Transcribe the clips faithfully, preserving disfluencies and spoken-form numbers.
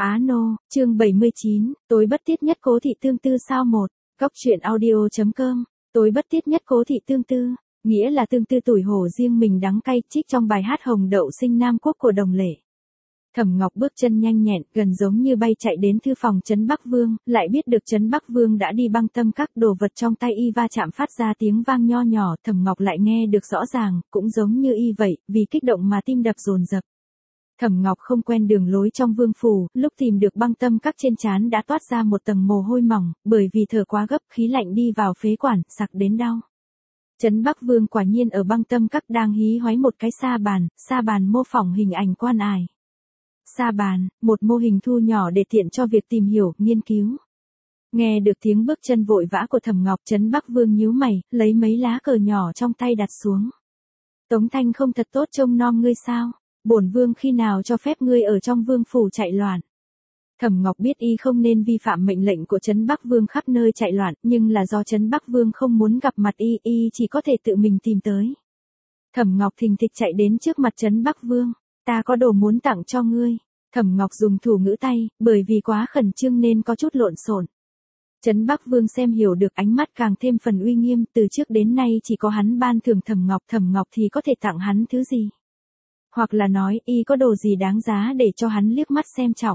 Á nô, chương bảy mươi chín, tối bất tiết nhất Cố Thị Tương Tư sao một, Góc truyện audio.com, tối bất tiết nhất Cố Thị Tương Tư, nghĩa là tương tư tuổi hổ riêng mình đắng cay, trích trong bài hát Hồng Đậu Sinh Nam Quốc của Đồng Lệ. Thẩm Ngọc bước chân nhanh nhẹn, gần giống như bay chạy đến thư phòng Trấn Bắc Vương, lại biết được Trấn Bắc Vương đã đi băng tâm các đồ vật trong tay y va chạm phát ra tiếng vang nho nhỏ, Thẩm Ngọc lại nghe được rõ ràng, cũng giống như y vậy, vì kích động mà tim đập dồn dập. Thẩm Ngọc không quen đường lối trong vương phủ, lúc tìm được băng tâm các trên trán đã toát ra một tầng mồ hôi mỏng, bởi vì thở quá gấp, khí lạnh đi vào phế quản, sặc đến đau. Trấn Bắc Vương quả nhiên ở băng tâm các đang hí hoáy một cái sa bàn, sa bàn mô phỏng hình ảnh quan ải. Sa bàn, một mô hình thu nhỏ để tiện cho việc tìm hiểu, nghiên cứu. Nghe được tiếng bước chân vội vã của Thẩm Ngọc, Trấn Bắc Vương nhíu mày, lấy mấy lá cờ nhỏ trong tay đặt xuống. Tống Thanh không thật tốt trông nom ngươi sao? Bổn vương khi nào cho phép ngươi ở trong vương phủ chạy loạn? Thẩm Ngọc biết y không nên vi phạm mệnh lệnh của Trấn Bắc Vương khắp nơi chạy loạn, nhưng là do Trấn Bắc Vương không muốn gặp mặt y, y chỉ có thể tự mình tìm tới. Thẩm Ngọc thình thịch chạy đến trước mặt Trấn Bắc Vương, ta có đồ muốn tặng cho ngươi. Thẩm Ngọc dùng thủ ngữ tay, bởi vì quá khẩn trương nên có chút lộn xộn. Trấn Bắc Vương xem hiểu được, ánh mắt càng thêm phần uy nghiêm, từ trước đến nay chỉ có hắn ban thưởng Thẩm Ngọc, Thẩm Ngọc thì có thể tặng hắn thứ gì? Hoặc là nói, y có đồ gì đáng giá để cho hắn liếc mắt xem trọng.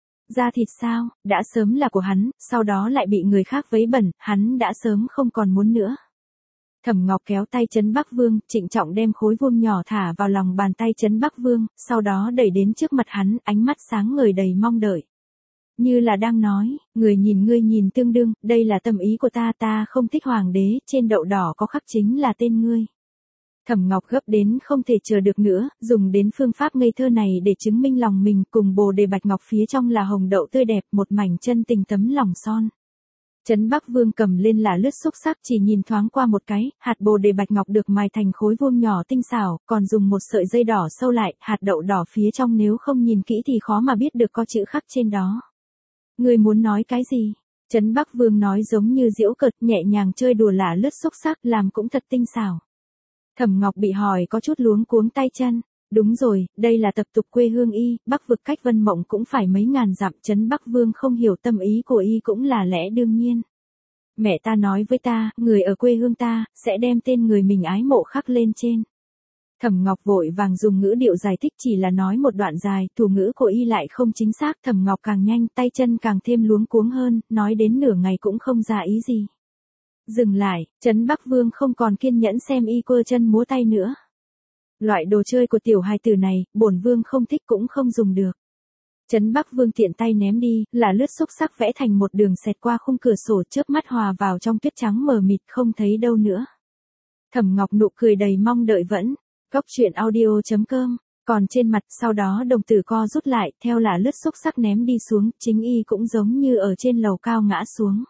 Da thịt sao, đã sớm là của hắn, sau đó lại bị người khác vấy bẩn, hắn đã sớm không còn muốn nữa. Thẩm Ngọc kéo tay Trấn Bắc Vương, trịnh trọng đem khối vuông nhỏ thả vào lòng bàn tay Trấn Bắc Vương, sau đó đẩy đến trước mặt hắn, ánh mắt sáng ngời đầy mong đợi. Như là đang nói, người nhìn ngươi nhìn tương đương, đây là tâm ý của ta, ta không thích hoàng đế, trên đậu đỏ có khắc chính là tên ngươi. Thẩm Ngọc gấp đến không thể chờ được nữa, dùng đến phương pháp ngây thơ này để chứng minh lòng mình, cùng bồ đề bạch ngọc phía trong là hồng đậu tươi đẹp, một mảnh chân tình tấm lòng son. Trấn Bắc Vương cầm lên là lướt xúc sắc, chỉ nhìn thoáng qua một cái, hạt bồ đề bạch ngọc được mài thành khối vuông nhỏ tinh xảo, còn dùng một sợi dây đỏ sâu lại, hạt đậu đỏ phía trong nếu không nhìn kỹ thì khó mà biết được có chữ khắc trên đó. Ngươi muốn nói cái gì? Trấn Bắc Vương nói giống như giễu cợt, nhẹ nhàng chơi đùa là lướt xúc sắc, làm cũng thật tinh xảo. Thẩm Ngọc bị hỏi có chút luống cuống tay chân. Đúng rồi, đây là tập tục quê hương y, Bắc vực cách Vân Mộng cũng phải mấy ngàn dặm, Trấn Bắc Vương không hiểu tâm ý của y cũng là lẽ đương nhiên. Mẹ ta nói với ta, người ở quê hương ta, sẽ đem tên người mình ái mộ khắc lên trên. Thẩm Ngọc vội vàng dùng ngữ điệu giải thích, chỉ là nói một đoạn dài, thủ ngữ của y lại không chính xác, Thẩm Ngọc càng nhanh, tay chân càng thêm luống cuống hơn, nói đến nửa ngày cũng không ra ý gì. Dừng lại, Trấn Bắc Vương không còn kiên nhẫn xem y quơ chân múa tay nữa. Loại đồ chơi của tiểu hài tử này, bổn vương không thích cũng không dùng được. Trấn Bắc Vương tiện tay ném đi, là lướt xúc sắc vẽ thành một đường xẹt qua khung cửa sổ, chớp mắt hòa vào trong tuyết trắng mờ mịt, không thấy đâu nữa. Thẩm Ngọc nụ cười đầy mong đợi vẫn. Góc truyện audio.com, còn trên mặt, sau đó đồng tử co rút lại, theo là lướt xúc sắc ném đi xuống, chính y cũng giống như ở trên lầu cao ngã xuống.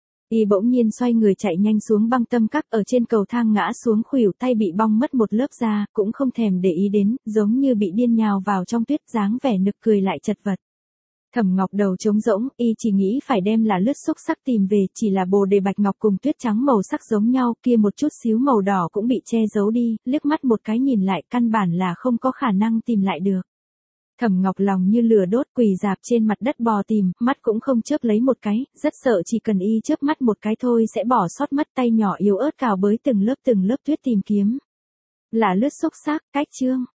Y bỗng nhiên xoay người chạy nhanh xuống băng tâm các, ở trên cầu thang ngã xuống khuỷu tay bị bong mất một lớp da, cũng không thèm để ý đến, giống như bị điên nhào vào trong tuyết, dáng vẻ nực cười lại chật vật. Thẩm Ngọc đầu trống rỗng, y chỉ nghĩ phải đem là lướt xúc sắc tìm về, chỉ là bồ đề bạch ngọc cùng tuyết trắng màu sắc giống nhau, kia một chút xíu màu đỏ cũng bị che giấu đi, liếc mắt một cái nhìn lại, căn bản là không có khả năng tìm lại được. Thẩm Ngọc lòng như lửa đốt, quỳ rạp trên mặt đất bò tìm, mắt cũng không chớp lấy một cái, rất sợ chỉ cần y chớp mắt một cái thôi sẽ bỏ sót mất, tay nhỏ yếu ớt cào bới từng lớp từng lớp tuyết tìm kiếm. Là lướt xúc sắc, cách chương.